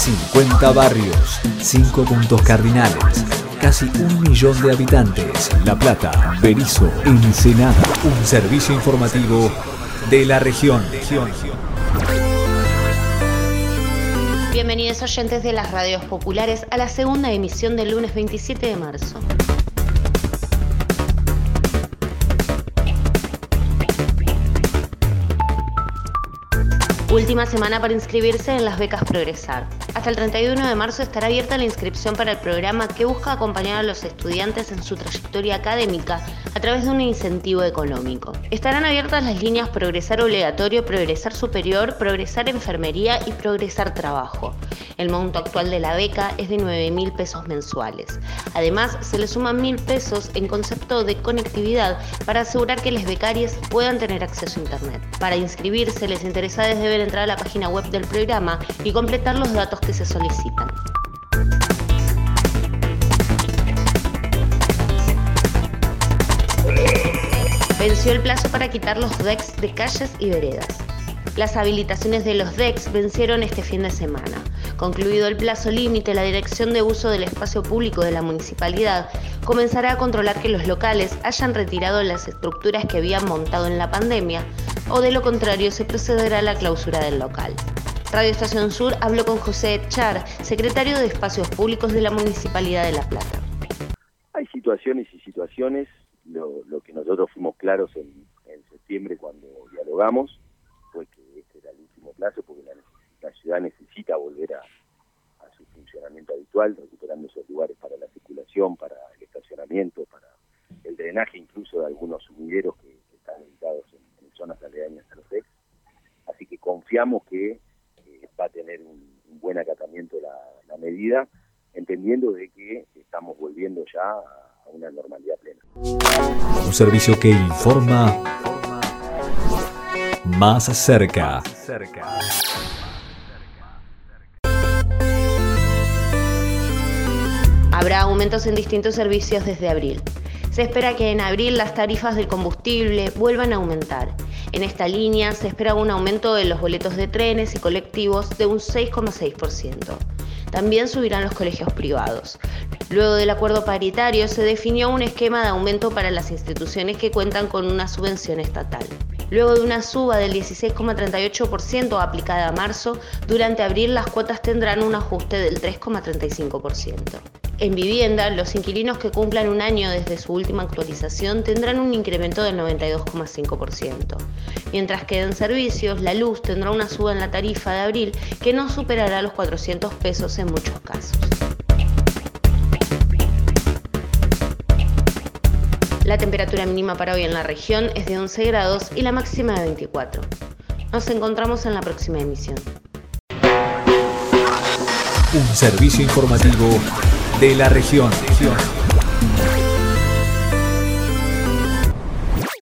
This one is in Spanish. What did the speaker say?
50 barrios, 5 puntos cardinales, casi 1 millón de habitantes. La Plata, Berisso, Ensenada. Un servicio informativo de la región. Bienvenidos oyentes de las radios populares a la segunda emisión del lunes 27 de marzo. Última semana para inscribirse en las becas Progresar. Hasta el 31 de marzo estará abierta la inscripción para el programa que busca acompañar a los estudiantes en su trayectoria académica a través de un incentivo económico. Estarán abiertas las líneas Progresar Obligatorio, Progresar Superior, Progresar Enfermería y Progresar Trabajo. El monto actual de la beca es de 9.000 pesos mensuales. Además, se le suman 1.000 pesos en concepto de conectividad para asegurar que los becarios puedan tener acceso a Internet. Para inscribirse, les interesados deben entrar a la página web del programa y completar los datos que se solicitan. Venció el plazo para quitar los DECs de calles y veredas. Las habilitaciones de los DECs vencieron este fin de semana. Concluido el plazo límite, la Dirección de Uso del Espacio Público de la Municipalidad comenzará a controlar que los locales hayan retirado las estructuras que habían montado en la pandemia, o de lo contrario se procederá a la clausura del local. Radio Estación Sur habló con José Echar, secretario de Espacios Públicos de la Municipalidad de La Plata. Hay situaciones y situaciones. Lo que nosotros fuimos claros en septiembre cuando dialogamos fue que este era el último plazo porque la ciudad necesita volver a su funcionamiento habitual, recuperando esos lugares para la circulación, para el estacionamiento, para el drenaje incluso de algunos sumideros que están ubicados en zonas aledañas a los DECs. Así que confiamos que va a tener un buen acatamiento la medida, entendiendo de que estamos volviendo ya a una normalidad plena. Un servicio que informa más cerca. Habrá aumentos en distintos servicios desde abril. Se espera que en abril las tarifas del combustible vuelvan a aumentar. En esta línea se espera un aumento de los boletos de trenes y colectivos de un 6,6%. También subirán los colegios privados. Luego del acuerdo paritario se definió un esquema de aumento para las instituciones que cuentan con una subvención estatal. Luego de una suba del 16,38% aplicada a marzo, durante abril las cuotas tendrán un ajuste del 3,35%. En vivienda, los inquilinos que cumplan un año desde su última actualización tendrán un incremento del 92,5%. Mientras que en servicios, la luz tendrá una suba en la tarifa de abril que no superará los 400 pesos en muchos casos. La temperatura mínima para hoy en la región es de 11 grados y la máxima de 24. Nos encontramos en la próxima emisión. Un servicio informativo de la región.